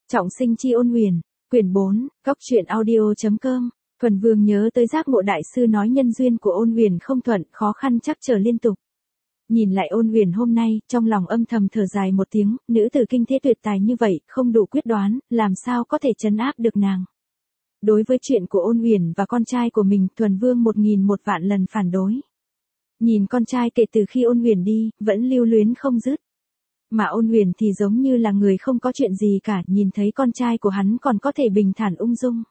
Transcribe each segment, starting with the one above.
Trọng sinh chi Ôn Huyền, quyển 4, góc truyện audio.com. Thuần Vương nhớ tới Giác Ngộ đại sư nói nhân duyên của Ôn Huyền không thuận, khó khăn trắc trở liên tục. Nhìn lại Ôn Huyền hôm nay, trong lòng âm thầm thở dài một tiếng, nữ tử kinh thế tuyệt tài như vậy, không đủ quyết đoán, làm sao có thể trấn áp được nàng. Đối với chuyện của Ôn Huyền và con trai của mình, Thuần Vương 1001 vạn lần phản đối. Nhìn con trai kể từ khi Ôn Huyền đi, vẫn lưu luyến không dứt. Mà Ôn Huyền thì giống như là người không có chuyện gì cả, nhìn thấy con trai của hắn còn có thể bình thản ung dung.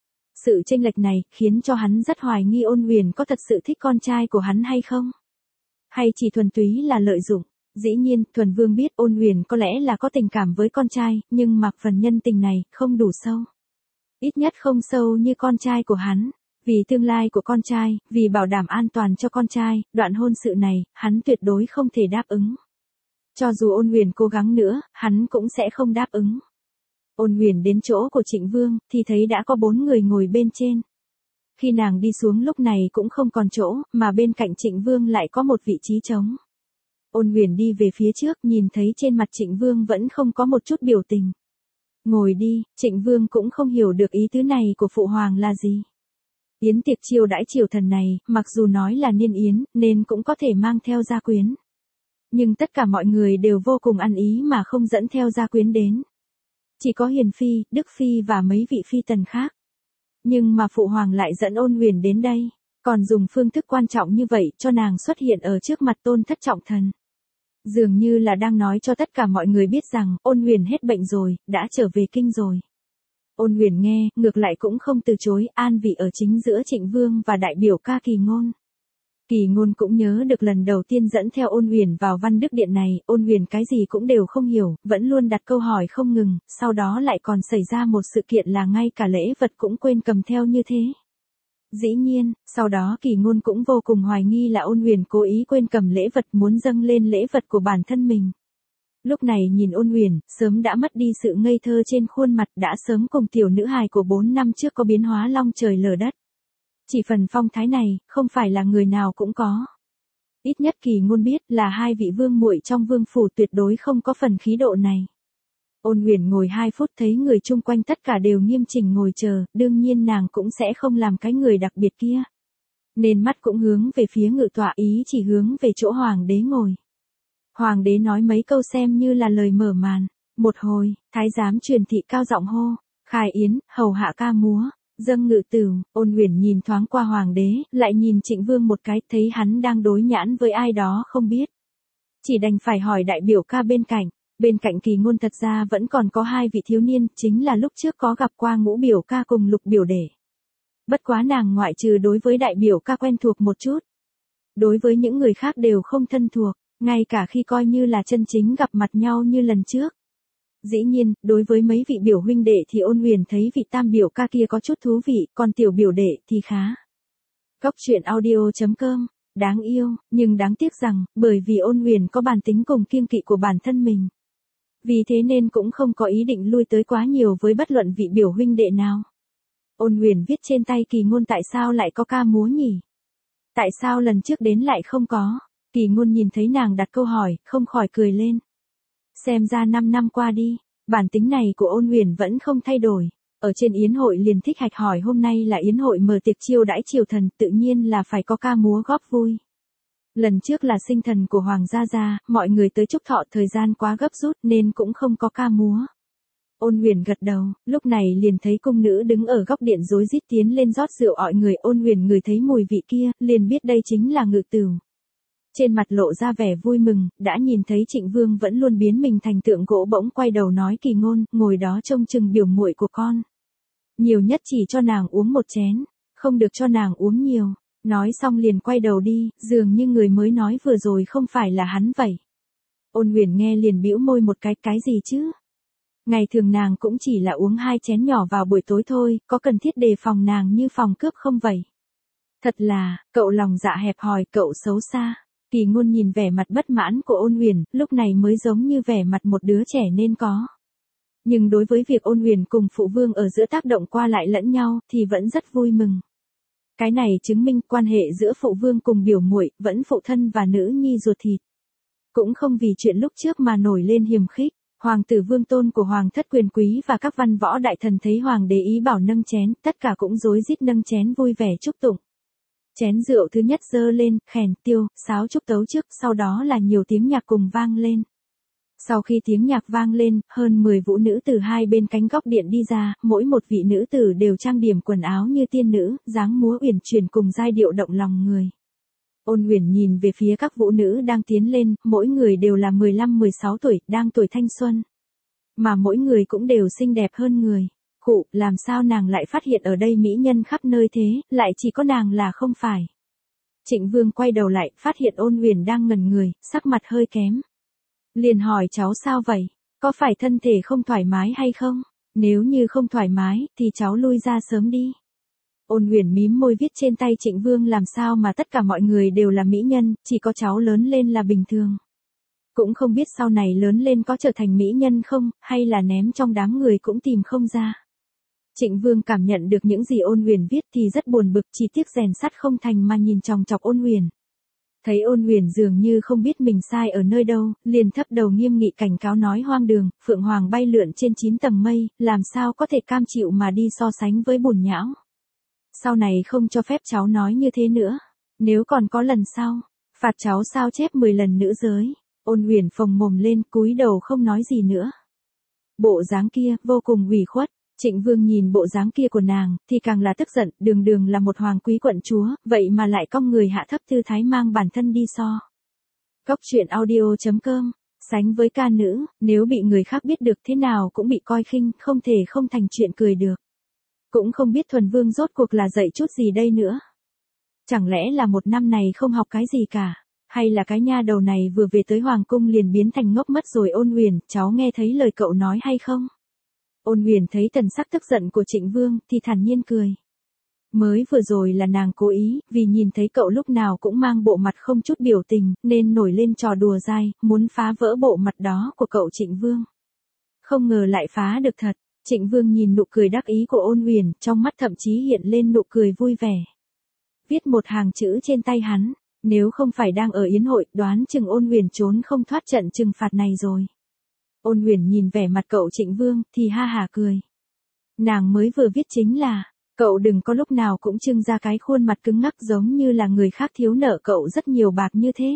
Sự chênh lệch này khiến cho hắn rất hoài nghi Ôn Huyền có thật sự thích con trai của hắn hay không? Hay chỉ thuần túy là lợi dụng? Dĩ nhiên, Thuần Vương biết Ôn Huyền có lẽ là có tình cảm với con trai, nhưng mà phần nhân tình này không đủ sâu. Ít nhất không sâu như con trai của hắn. Vì tương lai của con trai, vì bảo đảm an toàn cho con trai, đoạn hôn sự này, hắn tuyệt đối không thể đáp ứng. Cho dù Ôn Huyền cố gắng nữa, hắn cũng sẽ không đáp ứng. Ôn Huyền đến chỗ của Trịnh Vương, thì thấy đã có 4 người ngồi bên trên. Khi nàng đi xuống lúc này cũng không còn chỗ, mà bên cạnh Trịnh Vương lại có một vị trí trống. Ôn Huyền đi về phía trước, nhìn thấy trên mặt Trịnh Vương vẫn không có một chút biểu tình. Ngồi đi, Trịnh Vương cũng không hiểu được ý tứ này của Phụ Hoàng là gì. Yến tiệc chiêu đãi triều thần này, mặc dù nói là niên yến, nên cũng có thể mang theo gia quyến. Nhưng tất cả mọi người đều vô cùng ăn ý mà không dẫn theo gia quyến đến. Chỉ có Hiền Phi, Đức Phi và mấy vị phi tần khác. Nhưng mà Phụ Hoàng lại dẫn Ôn Huyền đến đây, còn dùng phương thức quan trọng như vậy cho nàng xuất hiện ở trước mặt Tôn Thất Trọng Thần. Dường như là đang nói cho tất cả mọi người biết rằng, Ôn Huyền hết bệnh rồi, đã trở về kinh rồi. Ôn Huyền nghe, ngược lại cũng không từ chối, an vị ở chính giữa Trịnh Vương và đại biểu ca Kỳ Ngôn. Kỳ Ngôn cũng nhớ được lần đầu tiên dẫn theo Ôn Huyền vào Văn Đức Điện này, Ôn Huyền cái gì cũng đều không hiểu, vẫn luôn đặt câu hỏi không ngừng, sau đó lại còn xảy ra một sự kiện là ngay cả lễ vật cũng quên cầm theo như thế. Dĩ nhiên, sau đó Kỳ Ngôn cũng vô cùng hoài nghi là Ôn Huyền cố ý quên cầm lễ vật muốn dâng lên lễ vật của bản thân mình. Lúc này nhìn Ôn Huyền, sớm đã mất đi sự ngây thơ trên khuôn mặt, đã sớm cùng tiểu nữ hài của 4 năm trước có biến hóa long trời lở đất. Chỉ phần phong thái này, không phải là người nào cũng có. Ít nhất Kỳ Ngôn biết là hai vị vương muội trong vương phủ tuyệt đối không có phần khí độ này. Ôn Huyền ngồi 2 phút thấy người chung quanh tất cả đều nghiêm chỉnh ngồi chờ, đương nhiên nàng cũng sẽ không làm cái người đặc biệt kia. Nên mắt cũng hướng về phía ngự tọa, ý chỉ hướng về chỗ Hoàng đế ngồi. Hoàng đế nói mấy câu xem như là lời mở màn. Một hồi, thái giám truyền thị cao giọng hô, khai yến, hầu hạ ca múa, dâng ngự tửu. Ôn Huyền nhìn thoáng qua Hoàng đế, lại nhìn Trịnh Vương một cái, thấy hắn đang đối nhãn với ai đó không biết. Chỉ đành phải hỏi đại biểu ca bên cạnh. Bên cạnh Kỳ Ngôn thật ra vẫn còn có 2 vị thiếu niên, chính là lúc trước có gặp qua Ngũ biểu ca cùng Lục biểu đệ. Bất quá nàng ngoại trừ đối với đại biểu ca quen thuộc một chút. Đối với những người khác đều không thân thuộc, ngay cả khi coi như là chân chính gặp mặt nhau như lần trước. Dĩ nhiên, đối với mấy vị biểu huynh đệ thì Ôn Huyền thấy vị tam biểu ca kia có chút thú vị, còn tiểu biểu đệ thì khá. Góc truyện audio.com. Đáng yêu, nhưng đáng tiếc rằng, bởi vì Ôn Huyền có bản tính cùng kiêng kỵ của bản thân mình. Vì thế nên cũng không có ý định lui tới quá nhiều với bất luận vị biểu huynh đệ nào. Ôn Huyền viết trên tay Kỳ Ngôn tại sao lại có ca múa nhỉ? Tại sao lần trước đến lại không có? Kỳ Ngôn nhìn thấy nàng đặt câu hỏi, không khỏi cười lên. Xem ra 5 năm qua đi, bản tính này của Ôn Huyền vẫn không thay đổi. Ở trên yến hội liền thích hạch hỏi hôm nay là yến hội mở tiệc chiêu đãi triều thần, tự nhiên là phải có ca múa góp vui. Lần trước là sinh thần của Hoàng gia, mọi người tới chúc thọ thời gian quá gấp rút nên cũng không có ca múa. Ôn Huyền gật đầu, lúc này liền thấy cung nữ đứng ở góc điện rối rít tiến lên rót rượu ọi người. Ôn Huyền ngửi thấy mùi vị kia, liền biết đây chính là ngự tửu. Trên mặt lộ ra vẻ vui mừng, đã nhìn thấy Trịnh Vương vẫn luôn biến mình thành tượng gỗ, bỗng quay đầu nói Kỳ Ngôn, ngồi đó trông chừng biểu muội của con. Nhiều nhất chỉ cho nàng uống 1 chén, không được cho nàng uống nhiều. Nói xong liền quay đầu đi, dường như người mới nói vừa rồi không phải là hắn vậy. Ôn Huyền nghe liền bĩu môi một cái gì chứ? Ngày thường nàng cũng chỉ là uống 2 chén nhỏ vào buổi tối thôi, có cần thiết đề phòng nàng như phòng cướp không vậy? Thật là, cậu lòng dạ hẹp hòi, cậu xấu xa. Kỳ Ngôn nhìn vẻ mặt bất mãn của Ôn Huyền, lúc này mới giống như vẻ mặt một đứa trẻ nên có. Nhưng đối với việc Ôn Huyền cùng phụ vương ở giữa tác động qua lại lẫn nhau, thì vẫn rất vui mừng. Cái này chứng minh quan hệ giữa phụ vương cùng biểu muội vẫn phụ thân và nữ nhi ruột thịt. Cũng không vì chuyện lúc trước mà nổi lên hiềm khích, Hoàng tử vương tôn của hoàng thất quyền quý và các văn võ đại thần thấy hoàng đế ý bảo nâng chén, tất cả cũng rối rít nâng chén vui vẻ chúc tụng. Chén rượu thứ nhất dơ lên, khèn, tiêu, sáo chúc tấu trước, sau đó là nhiều tiếng nhạc cùng vang lên. Sau khi tiếng nhạc vang lên, hơn 10 vũ nữ từ hai bên cánh góc điện đi ra, mỗi một vị nữ tử đều trang điểm quần áo như tiên nữ, dáng múa uyển chuyển cùng giai điệu động lòng người. Ôn Uyển nhìn về phía các vũ nữ đang tiến lên, mỗi người đều là 15-16 tuổi, đang tuổi thanh xuân. Mà mỗi người cũng đều xinh đẹp hơn người. Khụ, làm sao nàng lại phát hiện ở đây mỹ nhân khắp nơi thế, lại chỉ có nàng là không phải. Trịnh Vương quay đầu lại, phát hiện Ôn Uyển đang ngẩn người, sắc mặt hơi kém. Liền hỏi cháu sao vậy, có phải thân thể không thoải mái hay không? Nếu như không thoải mái, thì cháu lui ra sớm đi. Ôn Uyển mím môi viết trên tay Trịnh Vương làm sao mà tất cả mọi người đều là mỹ nhân, chỉ có cháu lớn lên là bình thường. Cũng không biết sau này lớn lên có trở thành mỹ nhân không, hay là ném trong đám người cũng tìm không ra. Trịnh Vương cảm nhận được những gì Ôn Uyển viết thì rất buồn bực, chỉ tiếc rèn sắt không thành mà nhìn chòng chọc Ôn Uyển. Thấy Ôn Uyển dường như không biết mình sai ở nơi đâu, liền thấp đầu nghiêm nghị cảnh cáo nói hoang đường, phượng hoàng bay lượn trên 9 tầng mây, làm sao có thể cam chịu mà đi so sánh với bùn nhão. Sau này không cho phép cháu nói như thế nữa, nếu còn có lần sau, phạt cháu sao chép 10 lần nữ giới. Ôn Uyển phồng mồm lên, cúi đầu không nói gì nữa. Bộ dáng kia, vô cùng ủy khuất. Trịnh Vương nhìn bộ dáng kia của nàng, thì càng là tức giận, đường đường là một hoàng quý quận chúa, vậy mà lại cong người hạ thấp tư thái mang bản thân đi so. Cốc truyện audio.com, sánh với ca nữ, nếu bị người khác biết được thế nào cũng bị coi khinh, không thể không thành chuyện cười được. Cũng không biết Thuần Vương rốt cuộc là dạy chút gì đây nữa. Chẳng lẽ là một năm này không học cái gì cả, hay là cái nha đầu này vừa về tới hoàng cung liền biến thành ngốc mất rồi. Ôn Uyển, cháu nghe thấy lời cậu nói hay không? Ôn Uyển thấy thần sắc tức giận của Trịnh Vương thì thản nhiên cười. Mới vừa rồi là nàng cố ý, vì nhìn thấy cậu lúc nào cũng mang bộ mặt không chút biểu tình, nên nổi lên trò đùa dai, muốn phá vỡ bộ mặt đó của cậu Trịnh Vương. Không ngờ lại phá được thật. Trịnh Vương nhìn nụ cười đắc ý của Ôn Uyển, trong mắt thậm chí hiện lên nụ cười vui vẻ. Viết một hàng chữ trên tay hắn, nếu không phải đang ở yến hội, đoán chừng Ôn Uyển trốn không thoát trận trừng phạt này rồi. Ôn Uyển nhìn vẻ mặt cậu Trịnh Vương, thì ha hả cười. Nàng mới vừa viết chính là, cậu đừng có lúc nào cũng trưng ra cái khuôn mặt cứng ngắc giống như là người khác thiếu nợ cậu rất nhiều bạc như thế.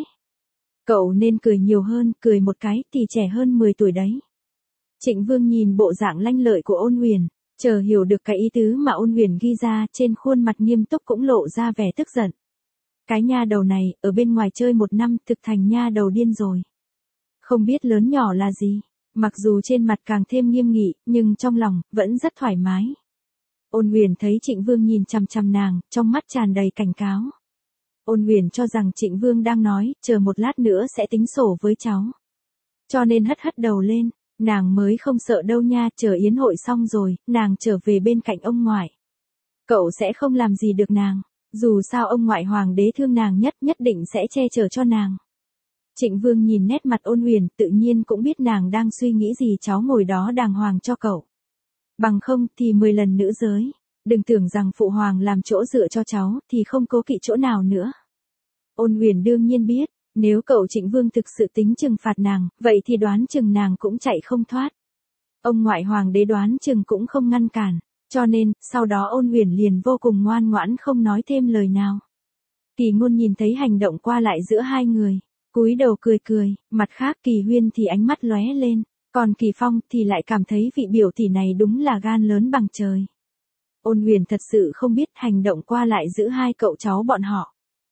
Cậu nên cười nhiều hơn, cười một cái thì trẻ hơn 10 tuổi đấy. Trịnh Vương nhìn bộ dạng lanh lợi của Ôn Uyển, chờ hiểu được cái ý tứ mà Ôn Uyển ghi ra, trên khuôn mặt nghiêm túc cũng lộ ra vẻ tức giận. Cái nha đầu này, ở bên ngoài chơi một năm, thực thành nha đầu điên rồi. Không biết lớn nhỏ là gì, mặc dù trên mặt càng thêm nghiêm nghị, nhưng trong lòng, vẫn rất thoải mái. Ôn Uyển thấy Trịnh Vương nhìn chằm chằm nàng, trong mắt tràn đầy cảnh cáo. Ôn Uyển cho rằng Trịnh Vương đang nói, chờ một lát nữa sẽ tính sổ với cháu. Cho nên hất hất đầu lên. Nàng mới không sợ đâu nha, chờ yến hội xong rồi, nàng trở về bên cạnh ông ngoại. Cậu sẽ không làm gì được nàng, dù sao ông ngoại hoàng đế thương nàng nhất định sẽ che chở cho nàng. Trịnh Vương nhìn nét mặt Ôn Uyển, tự nhiên cũng biết nàng đang suy nghĩ gì. Cháu ngồi đó đàng hoàng cho cậu. Bằng không thì 10 lần nữ giới, đừng tưởng rằng phụ hoàng làm chỗ dựa cho cháu, thì không cố kỵ chỗ nào nữa. Ôn Uyển đương nhiên biết. Nếu cậu Trịnh Vương thực sự tính trừng phạt nàng, vậy thì đoán chừng nàng cũng chạy không thoát. Ông ngoại hoàng đế đoán chừng cũng không ngăn cản, cho nên, sau đó Ôn Uyển liền vô cùng ngoan ngoãn không nói thêm lời nào. Kỳ Ngôn nhìn thấy hành động qua lại giữa hai người, cúi đầu cười cười, mặt khác Kỳ Huyên thì ánh mắt lóe lên, còn Kỳ Phong thì lại cảm thấy vị biểu tỷ này đúng là gan lớn bằng trời. Ôn Uyển thật sự không biết hành động qua lại giữa hai cậu cháu bọn họ.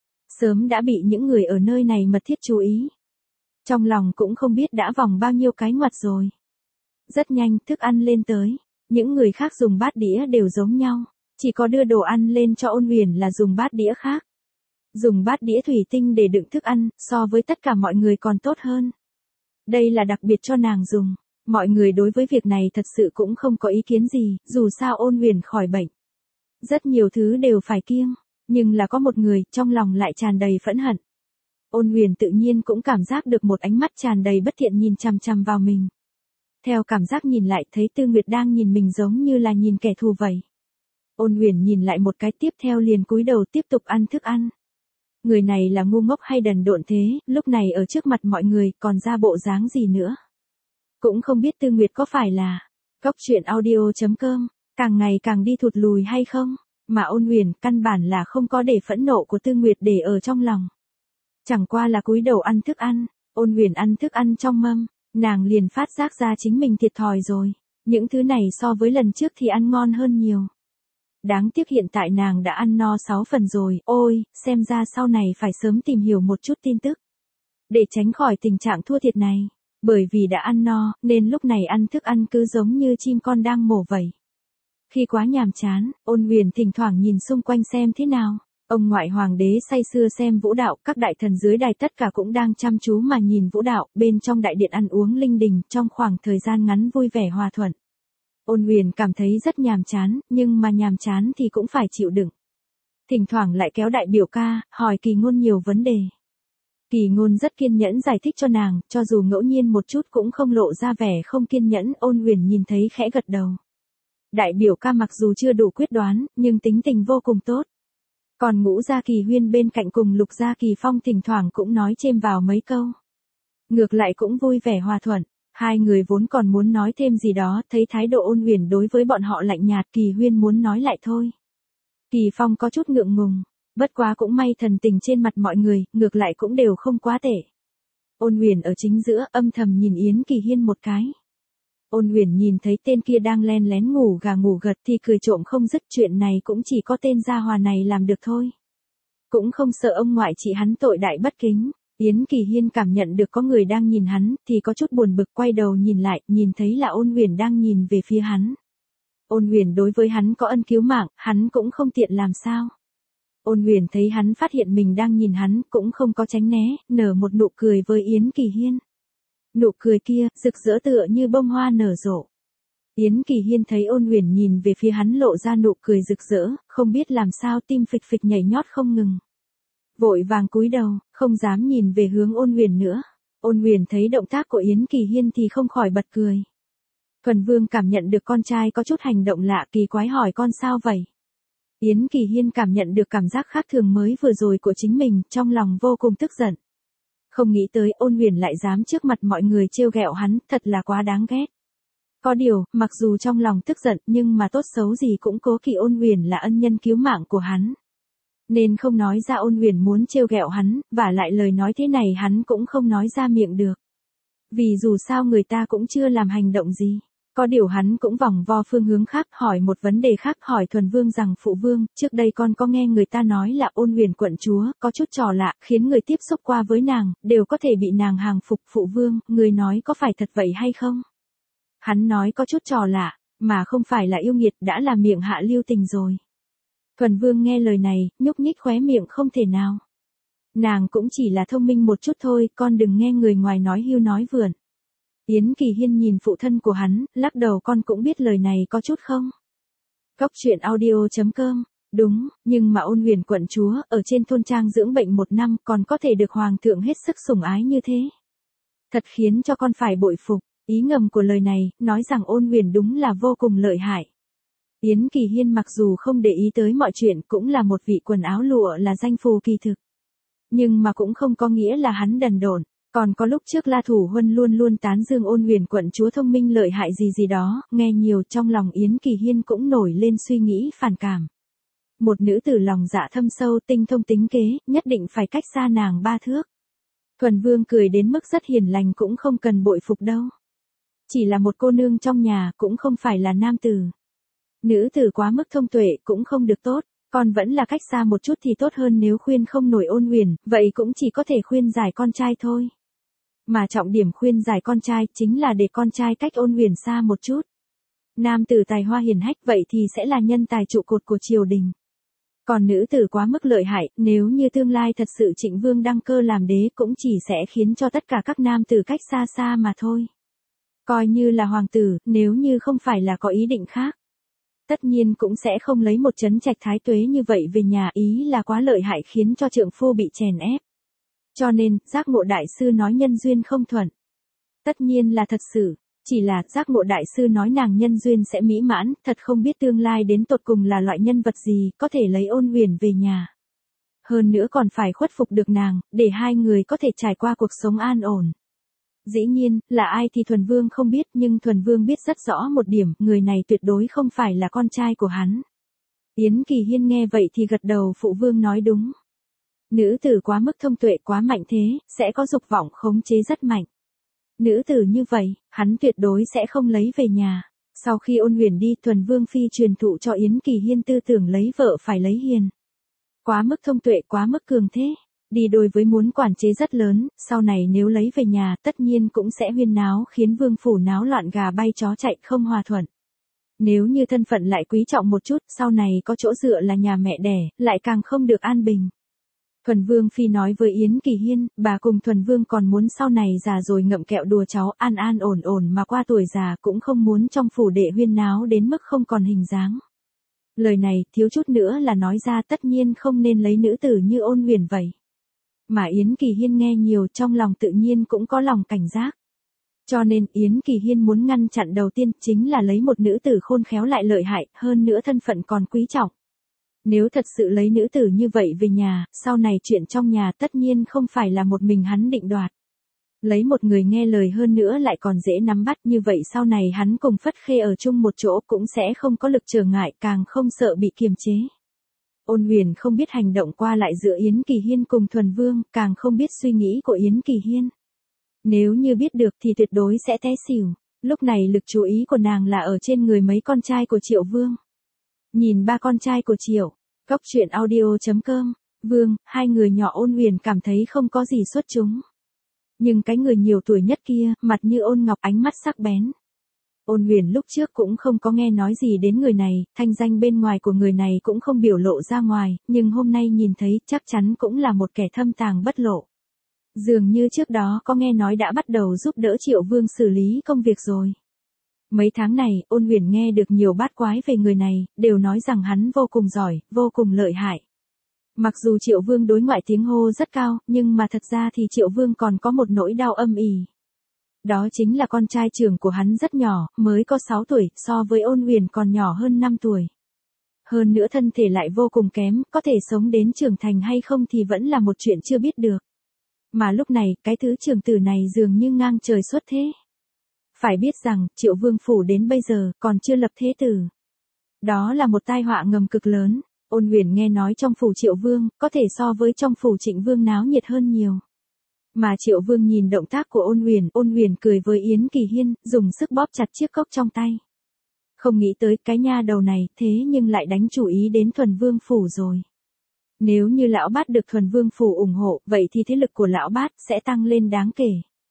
Sớm đã bị những người ở nơi này mật thiết chú ý. Trong lòng cũng không biết đã vòng bao nhiêu cái ngoặt rồi. Rất nhanh, thức ăn lên tới. Những người khác dùng bát đĩa đều giống nhau. Chỉ có đưa đồ ăn lên cho Ôn Uyển là dùng bát đĩa khác. Dùng bát đĩa thủy tinh để đựng thức ăn, so với tất cả mọi người còn tốt hơn. Đây là đặc biệt cho nàng dùng. Mọi người đối với việc này thật sự cũng không có ý kiến gì, dù sao Ôn Uyển khỏi bệnh. Rất nhiều thứ đều phải kiêng. Nhưng là có một người, trong lòng lại tràn đầy phẫn hận. Ôn Uyển tự nhiên cũng cảm giác được một ánh mắt tràn đầy bất thiện nhìn chằm chằm vào mình. Theo cảm giác nhìn lại thấy Tư Nguyệt đang nhìn mình giống như là nhìn kẻ thù vậy. Ôn Uyển nhìn lại một cái tiếp theo liền cúi đầu tiếp tục ăn thức ăn. Người này là ngu ngốc hay đần độn thế, lúc này ở trước mặt mọi người còn ra bộ dáng gì nữa. Cũng không biết Tư Nguyệt có phải là Cóc truyện audio.com càng ngày càng đi thụt lùi hay không, mà Ôn Huyền căn bản là không có để phẫn nộ của Tư Nguyệt để ở trong lòng. Chẳng qua là cúi đầu ăn thức ăn, Ôn Huyền ăn thức ăn trong mâm, nàng liền phát giác ra chính mình thiệt thòi rồi, những thứ này so với lần trước thì ăn ngon hơn nhiều. Đáng tiếc hiện tại nàng đã ăn no 6 phần rồi, ôi, xem ra sau này phải sớm tìm hiểu một chút tin tức, để tránh khỏi tình trạng thua thiệt này. Bởi vì đã ăn no, nên lúc này ăn thức ăn cứ giống như chim con đang mổ vậy. Khi quá nhàm chán, Ôn Huyền thỉnh thoảng nhìn xung quanh xem thế nào. Ông ngoại hoàng đế say sưa xem vũ đạo, các đại thần dưới đài tất cả cũng đang chăm chú mà nhìn vũ đạo, bên trong đại điện ăn uống linh đình, trong khoảng thời gian ngắn vui vẻ hòa thuận. Ôn Huyền cảm thấy rất nhàm chán, nhưng mà nhàm chán thì cũng phải chịu đựng. Thỉnh thoảng lại kéo đại biểu ca, hỏi Kỳ Ngôn nhiều vấn đề. Kỳ Ngôn rất kiên nhẫn giải thích cho nàng, cho dù ngẫu nhiên một chút cũng không lộ ra vẻ không kiên nhẫn. Ôn Huyền nhìn thấy khẽ gật đầu. Đại biểu ca mặc dù chưa đủ quyết đoán, nhưng tính tình vô cùng tốt. Còn Ngũ Gia Kỳ Huyên bên cạnh cùng Lục Gia Kỳ Phong thỉnh thoảng cũng nói chêm vào mấy câu. Ngược lại cũng vui vẻ hòa thuận. Hai người vốn còn muốn nói thêm gì đó, thấy thái độ Ôn Huyền đối với bọn họ lạnh nhạt, Kỳ Huyên muốn nói lại thôi. Kỳ Phong có chút ngượng ngùng, bất quá cũng may thần tình trên mặt mọi người, ngược lại cũng đều không quá tệ. Ôn Huyền ở chính giữa, âm thầm nhìn Yến Kỳ Hiên một cái. Ôn Huyền nhìn thấy tên kia đang len lén ngủ gà ngủ gật thì cười trộm không dứt, chuyện này cũng chỉ có tên gia hòa này làm được thôi. Cũng không sợ ông ngoại chị hắn tội đại bất kính. Yến Kỳ Hiên cảm nhận được có người đang nhìn hắn, thì có chút buồn bực, quay đầu nhìn lại, nhìn thấy là Ôn Huyền đang nhìn về phía hắn. Ôn Huyền đối với hắn có ân cứu mạng, hắn cũng không tiện làm sao. Ôn Huyền thấy hắn phát hiện mình đang nhìn hắn, cũng không có tránh né, nở một nụ cười với Yến Kỳ Hiên. Nụ cười kia, rực rỡ tựa như bông hoa nở rộ. Yến Kỳ Hiên thấy Ôn Huyền nhìn về phía hắn lộ ra nụ cười rực rỡ, không biết làm sao tim phịch phịch nhảy nhót không ngừng. Vội vàng cúi đầu, không dám nhìn về hướng Ôn Huyền nữa. Ôn Huyền thấy động tác của Yến Kỳ Hiên thì không khỏi bật cười. Thuần Vương cảm nhận được con trai có chút hành động lạ, kỳ quái hỏi con sao vậy? Yến Kỳ Hiên cảm nhận được cảm giác khác thường mới vừa rồi của chính mình, trong lòng vô cùng tức giận. Không nghĩ tới Ôn Huyền lại dám trước mặt mọi người trêu ghẹo hắn, thật là quá đáng ghét. Có điều, mặc dù trong lòng tức giận nhưng mà tốt xấu gì cũng cố kỵ Ôn Huyền là ân nhân cứu mạng của hắn. Nên không nói ra Ôn Huyền muốn trêu ghẹo hắn, và lại lời nói thế này hắn cũng không nói ra miệng được. Vì dù sao người ta cũng chưa làm hành động gì. Có điều hắn cũng vòng vo phương hướng khác, hỏi một vấn đề khác, hỏi Thuần Vương rằng phụ vương, trước đây con có nghe người ta nói là Ôn Huyền quận chúa, có chút trò lạ, khiến người tiếp xúc qua với nàng, đều có thể bị nàng hàng phục, phụ vương, người nói có phải thật vậy hay không? Hắn nói có chút trò lạ, mà không phải là yêu nghiệt, đã là miệng hạ lưu tình rồi. Thuần Vương nghe lời này, nhúc nhích khóe miệng không thể nào. Nàng cũng chỉ là thông minh một chút thôi, con đừng nghe người ngoài nói hưu nói vượn. Yến Kỳ Hiên nhìn phụ thân của hắn, lắc đầu, con cũng biết lời này có chút không. Cóc truyện audio.com, đúng, nhưng mà Ôn Huyền quận chúa, ở trên thôn trang dưỡng bệnh 1 năm, còn có thể được hoàng thượng hết sức sủng ái như thế. Thật khiến cho con phải bội phục, ý ngầm của lời này, nói rằng Ôn Huyền đúng là vô cùng lợi hại. Yến Kỳ Hiên mặc dù không để ý tới mọi chuyện, cũng là một vị quần áo lụa là danh phù kỳ thực. Nhưng mà cũng không có nghĩa là hắn đần độn. Còn có lúc trước La Thủ Huân luôn luôn tán dương Ôn Huyền quận chúa thông minh lợi hại gì gì đó, nghe nhiều trong lòng Yến Kỳ Hiên cũng nổi lên suy nghĩ phản cảm. Một nữ tử lòng dạ thâm sâu, tinh thông tính kế, nhất định phải cách xa nàng 3 thước. Thuần Vương cười đến mức rất hiền lành, cũng không cần bội phục đâu. Chỉ là một cô nương trong nhà, cũng không phải là nam tử. Nữ tử quá mức thông tuệ cũng không được tốt, con vẫn là cách xa một chút thì tốt hơn, nếu khuyên không nổi Ôn Huyền, vậy cũng chỉ có thể khuyên giải con trai thôi. Mà trọng điểm khuyên giải con trai chính là để con trai cách Ôn Huyền xa một chút. Nam tử tài hoa hiền hách vậy thì sẽ là nhân tài trụ cột của triều đình. Còn nữ tử quá mức lợi hại, nếu như tương lai thật sự Trịnh Vương đăng cơ làm đế cũng chỉ sẽ khiến cho tất cả các nam tử cách xa xa mà thôi. Coi như là hoàng tử, nếu như không phải là có ý định khác. Tất nhiên cũng sẽ không lấy một trấn trạch thái tuế như vậy về nhà, ý là quá lợi hại khiến cho trượng phu bị chèn ép. Cho nên, Giác Ngộ Đại Sư nói nhân duyên không thuận. Tất nhiên là thật sự, chỉ là Giác Ngộ Đại Sư nói nàng nhân duyên sẽ mỹ mãn, thật không biết tương lai đến tột cùng là loại nhân vật gì, có thể lấy Ôn Huyền về nhà. Hơn nữa còn phải khuất phục được nàng, để hai người có thể trải qua cuộc sống an ổn. Dĩ nhiên, là ai thì Thuần Vương không biết, nhưng Thuần Vương biết rất rõ một điểm, người này tuyệt đối không phải là con trai của hắn. Yến Kỳ Hiên nghe vậy thì gật đầu, phụ vương nói đúng. Nữ tử quá mức thông tuệ, quá mạnh thế, sẽ có dục vọng khống chế rất mạnh. Nữ tử như vậy, hắn tuyệt đối sẽ không lấy về nhà. Sau khi Ôn Huyền đi, Thuần Vương phi truyền thụ cho Yến Kỳ Hiên tư tưởng lấy vợ phải lấy hiền. Quá mức thông tuệ, quá mức cường thế, đi đôi với muốn quản chế rất lớn, sau này nếu lấy về nhà tất nhiên cũng sẽ huyên náo, khiến vương phủ náo loạn, gà bay chó chạy, không hòa thuận. Nếu như thân phận lại quý trọng một chút, sau này có chỗ dựa là nhà mẹ đẻ, lại càng không được an bình. Thuần Vương phi nói với Yến Kỳ Hiên, bà cùng Thuần Vương còn muốn sau này già rồi ngậm kẹo đùa cháu, an an ổn ổn mà qua tuổi già, cũng không muốn trong phủ đệ huyên náo đến mức không còn hình dáng. Lời này thiếu chút nữa là nói ra, tất nhiên không nên lấy nữ tử như Ôn Huyền vậy. Mà Yến Kỳ Hiên nghe nhiều, trong lòng tự nhiên cũng có lòng cảnh giác. Cho nên Yến Kỳ Hiên muốn ngăn chặn đầu tiên chính là lấy một nữ tử khôn khéo lại lợi hại, hơn nữa thân phận còn quý trọng. Nếu thật sự lấy nữ tử như vậy về nhà, sau này chuyện trong nhà tất nhiên không phải là một mình hắn định đoạt. Lấy một người nghe lời hơn nữa lại còn dễ nắm bắt, như vậy sau này hắn cùng Phất Khê ở chung một chỗ cũng sẽ không có lực trở ngại, càng không sợ bị kiềm chế. Ôn Huyền không biết hành động qua lại giữa Yến Kỳ Hiên cùng Thuần Vương, càng không biết suy nghĩ của Yến Kỳ Hiên. Nếu như biết được thì tuyệt đối sẽ té xỉu. Lúc này lực chú ý của nàng là ở trên người mấy con trai của Triệu Vương. Nhìn ba con trai của Triệu, Cốc Truyện Audio.com, Vương, hai người nhỏ Ôn Huyền cảm thấy không có gì xuất chúng. Nhưng cái người nhiều tuổi nhất kia, mặt như ôn ngọc, ánh mắt sắc bén. Ôn Huyền lúc trước cũng không có nghe nói gì đến người này, thanh danh bên ngoài của người này cũng không biểu lộ ra ngoài, nhưng hôm nay nhìn thấy chắc chắn cũng là một kẻ thâm tàng bất lộ. Dường như trước đó có nghe nói đã bắt đầu giúp đỡ Triệu Vương xử lý công việc rồi. Mấy tháng này, Ôn Huyền nghe được nhiều bát quái về người này, đều nói rằng hắn vô cùng giỏi, vô cùng lợi hại. Mặc dù Triệu Vương đối ngoại tiếng hô rất cao, nhưng mà thật ra thì Triệu Vương còn có một nỗi đau âm ỉ. Đó chính là con trai trưởng của hắn rất nhỏ, mới có 6 tuổi, so với Ôn Huyền còn nhỏ hơn 5 tuổi. Hơn nữa thân thể lại vô cùng kém, có thể sống đến trưởng thành hay không thì vẫn là một chuyện chưa biết được. Mà lúc này, cái thứ trưởng tử này dường như ngang trời xuất thế. Phải biết rằng, Triệu Vương phủ đến bây giờ, còn chưa lập thế tử. Đó là một tai họa ngầm cực lớn. Ôn Huyền nghe nói trong phủ Triệu Vương, có thể so với trong phủ Trịnh Vương náo nhiệt hơn nhiều. Mà Triệu Vương nhìn động tác của Ôn Huyền cười với Yến Kỳ Hiên, dùng sức bóp chặt chiếc cốc trong tay. Không nghĩ tới cái nha đầu này, thế nhưng lại đánh chủ ý đến Thuần Vương phủ rồi. Nếu như lão bát được Thuần Vương phủ ủng hộ, vậy thì thế lực của lão bát sẽ tăng lên đáng kể.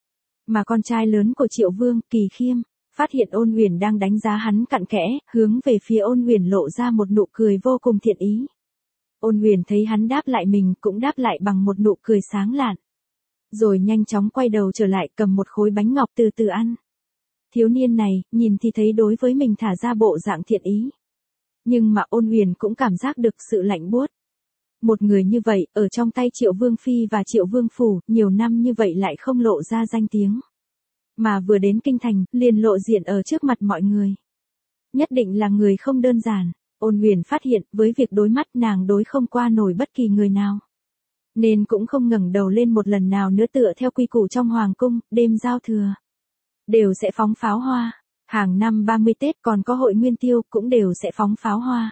Mà con trai lớn của Triệu Vương, Kỳ Khiêm, phát hiện Ôn Huyền đang đánh giá hắn cặn kẽ, hướng về phía Ôn Huyền lộ ra một nụ cười vô cùng thiện ý. Ôn Huyền thấy hắn đáp lại mình, cũng đáp lại bằng một nụ cười sáng lạn. Rồi nhanh chóng quay đầu trở lại, cầm một khối bánh ngọc từ từ ăn. Thiếu niên này, nhìn thì thấy đối với mình thả ra bộ dạng thiện ý. Nhưng mà Ôn Huyền cũng cảm giác được sự lạnh buốt. Một người như vậy, ở trong tay Triệu Vương phi và Triệu Vương phủ, nhiều năm như vậy lại không lộ ra danh tiếng. Mà vừa đến kinh thành, liền lộ diện ở trước mặt mọi người. Nhất định là người không đơn giản. Ôn Huyền phát hiện, với việc đối mắt nàng đối không qua nổi bất kỳ người nào. Nên cũng không ngẩng đầu lên một lần nào nữa, tựa theo quy củ trong hoàng cung, đêm giao thừa đều sẽ phóng pháo hoa. Hàng năm 30 Tết còn có hội Nguyên Tiêu cũng đều sẽ phóng pháo hoa.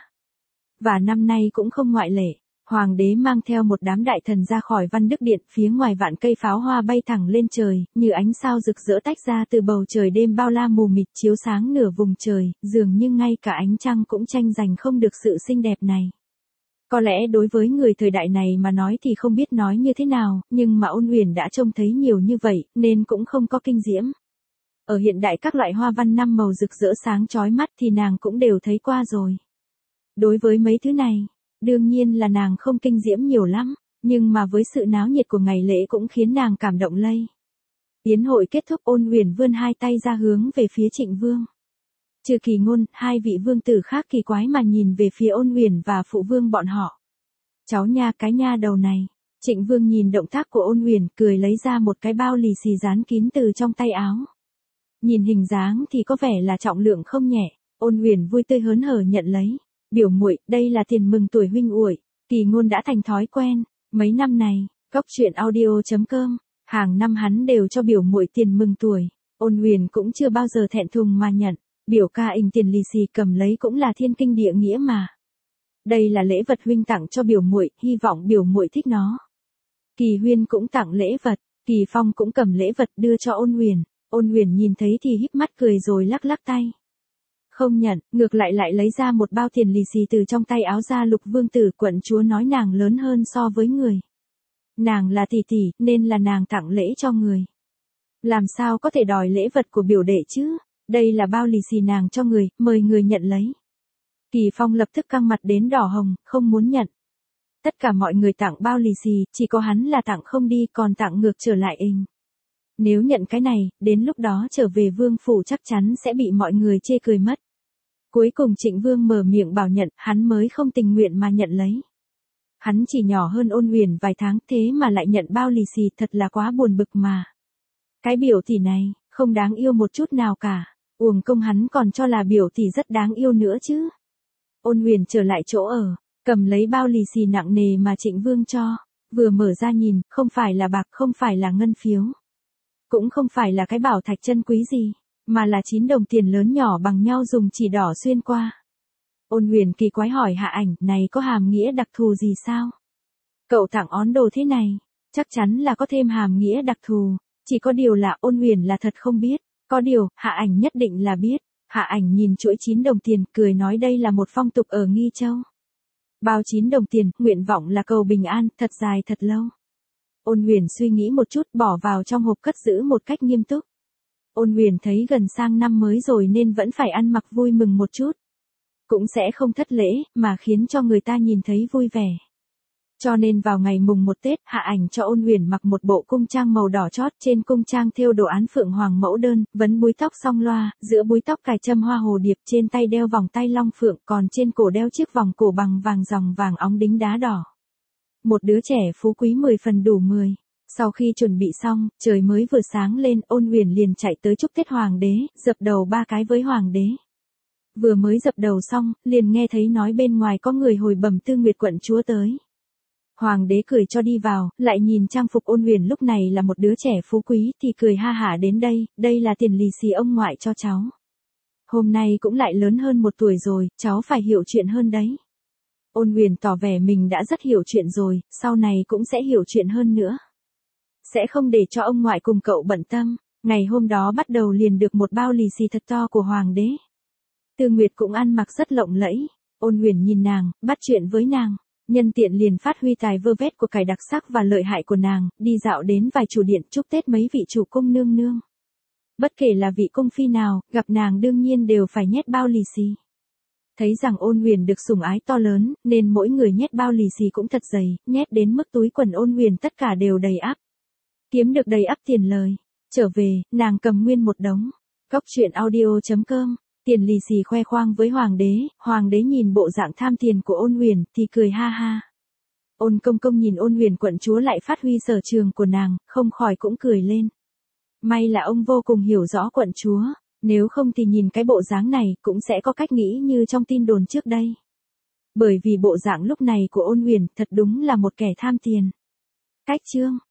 Và năm nay cũng không ngoại lệ. Hoàng đế mang theo một đám đại thần ra khỏi Văn Đức Điện, phía ngoài vạn cây pháo hoa bay thẳng lên trời, như ánh sao rực rỡ tách ra từ bầu trời đêm bao la mù mịt, chiếu sáng nửa vùng trời, dường như ngay cả ánh trăng cũng tranh giành không được sự xinh đẹp này. Có lẽ đối với người thời đại này mà nói thì không biết nói như thế nào, nhưng mà Ôn Huyền đã trông thấy nhiều như vậy, nên cũng không có kinh diễm. Ở hiện đại các loại hoa văn 5 màu rực rỡ sáng chói mắt thì nàng cũng đều thấy qua rồi. Đối với mấy thứ này, đương nhiên là nàng không kinh diễm nhiều lắm, nhưng mà với sự náo nhiệt của ngày lễ cũng khiến nàng cảm động lây. Yến hội kết thúc, Ôn Huyền vươn hai tay ra hướng về phía Trịnh Vương. Trừ Kỳ Ngôn, hai vị vương tử khác kỳ quái mà nhìn về phía Ôn Huyền và phụ vương bọn họ. Cháu nha, cái nha đầu này. Trịnh Vương nhìn động tác của Ôn Huyền, cười lấy ra một cái bao lì xì dán kín từ trong tay áo. Nhìn hình dáng thì có vẻ là trọng lượng không nhẹ. Ôn Huyền vui tươi hớn hở nhận lấy. Biểu muội, đây là tiền mừng tuổi huynh uội. Kỳ Ngôn đã thành thói quen. Mấy năm này, Cốc Truyện Audio.com Hàng năm hắn đều cho biểu muội tiền mừng tuổi, Ôn Huyền cũng chưa bao giờ thẹn thùng mà nhận, biểu ca ình tiền lì xì cầm lấy cũng là thiên kinh địa nghĩa mà. Đây là lễ vật huynh tặng cho biểu muội, hy vọng biểu muội thích nó. Kỳ Huyên cũng tặng lễ vật, Kỳ Phong cũng cầm lễ vật đưa cho Ôn Huyền. Ôn Huyền nhìn thấy thì híp mắt cười rồi lắc lắc tay. Không nhận, ngược lại lấy ra một bao tiền lì xì từ trong tay áo ra. Lục Vương tử quận chúa nói nàng lớn hơn so với người. Nàng là tỷ tỷ, nên là nàng tặng lễ cho người. Làm sao có thể đòi lễ vật của biểu đệ chứ? Đây là bao lì xì nàng cho người, mời người nhận lấy. Kỳ Phong lập tức căng mặt đến đỏ hồng, không muốn nhận. Tất cả mọi người tặng bao lì xì, chỉ có hắn là tặng không đi, còn tặng ngược trở lại ình. Nếu nhận cái này, đến lúc đó trở về vương phủ chắc chắn sẽ bị mọi người chê cười mất. Cuối cùng Trịnh Vương mở miệng bảo nhận, hắn mới không tình nguyện mà nhận lấy. Hắn chỉ nhỏ hơn Ôn Huyền vài tháng, thế mà lại nhận bao lì xì, thật là quá buồn bực mà. Cái biểu tỷ này, không đáng yêu một chút nào cả. Uổng công hắn còn cho là biểu tỷ rất đáng yêu nữa chứ. Ôn Huyền trở lại chỗ ở, cầm lấy bao lì xì nặng nề mà Trịnh Vương cho. Vừa mở ra nhìn, không phải là bạc, không phải là ngân phiếu. Cũng không phải là cái bảo thạch chân quý gì, mà là 9 đồng tiền lớn nhỏ bằng nhau dùng chỉ đỏ xuyên qua. Ôn Huyền kỳ quái hỏi Hạ Ảnh, này có hàm nghĩa đặc thù gì sao? Cậu tặng ón đồ thế này, chắc chắn là có thêm hàm nghĩa đặc thù, chỉ có điều là Ôn Huyền là thật không biết, có điều, Hạ Ảnh nhất định là biết. Hạ Ảnh nhìn chuỗi 9 đồng tiền, cười nói đây là một phong tục ở Nghi Châu. Bao 9 đồng tiền, nguyện vọng là cầu bình an, thật dài thật lâu. Ôn Huyền suy nghĩ một chút, bỏ vào trong hộp cất giữ một cách nghiêm túc. Ôn Huyền thấy gần sang năm mới rồi nên vẫn phải ăn mặc vui mừng một chút. Cũng sẽ không thất lễ, mà khiến cho người ta nhìn thấy vui vẻ. Cho nên vào ngày mùng 1 Tết, Hạ Ảnh cho Ôn Huyền mặc một bộ cung trang màu đỏ chót, trên cung trang thêu đồ án phượng hoàng mẫu đơn, vấn búi tóc song loa, giữa búi tóc cài châm hoa hồ điệp, trên tay đeo vòng tay long phượng, còn trên cổ đeo chiếc vòng cổ bằng vàng ròng vàng óng đính đá đỏ. Một đứa trẻ phú quý 10 phần đủ 10. Sau khi chuẩn bị xong, trời mới vừa sáng lên, Ôn Huyền liền chạy tới chúc Tết Hoàng đế, dập đầu 3 cái với Hoàng đế. Vừa mới dập đầu xong, liền nghe thấy nói bên ngoài có người hồi bẩm Tư Nguyệt quận chúa tới. Hoàng đế cười cho đi vào, lại nhìn trang phục Ôn Huyền lúc này là một đứa trẻ phú quý thì cười ha hả đến đây là tiền lì xì ông ngoại cho cháu. Hôm nay cũng lại lớn hơn 1 tuổi rồi, cháu phải hiểu chuyện hơn đấy. Ôn Huyền tỏ vẻ mình đã rất hiểu chuyện rồi, sau này cũng sẽ hiểu chuyện hơn nữa. Sẽ không để cho ông ngoại cùng cậu bận tâm. Ngày hôm đó bắt đầu liền được một bao lì xì thật to của Hoàng đế. Tư Nguyệt cũng ăn mặc rất lộng lẫy. Ôn Huyền nhìn nàng, bắt chuyện với nàng. Nhân tiện liền phát huy tài vơ vét của cải đặc sắc và lợi hại của nàng, đi dạo đến vài chủ điện chúc Tết mấy vị chủ cung nương nương. Bất kể là vị cung phi nào, gặp nàng đương nhiên đều phải nhét bao lì xì. Thấy rằng Ôn Huyền được sủng ái to lớn, nên mỗi người nhét bao lì xì cũng thật dày, nhét đến mức túi quần Ôn Huyền tất cả đều đầy ắp. Kiếm được đầy ắp tiền lời. Trở về, nàng cầm nguyên một đống. Góc truyện audio.com. Tiền lì xì khoe khoang với Hoàng đế nhìn bộ dạng tham tiền của Ôn Huyền, thì cười ha ha. Ôn công công nhìn Ôn Huyền quận chúa lại phát huy sở trường của nàng, không khỏi cũng cười lên. May là ông vô cùng hiểu rõ quận chúa, nếu không thì nhìn cái bộ dáng này cũng sẽ có cách nghĩ như trong tin đồn trước đây. Bởi vì bộ dạng lúc này của Ôn Huyền thật đúng là một kẻ tham tiền. Cách chương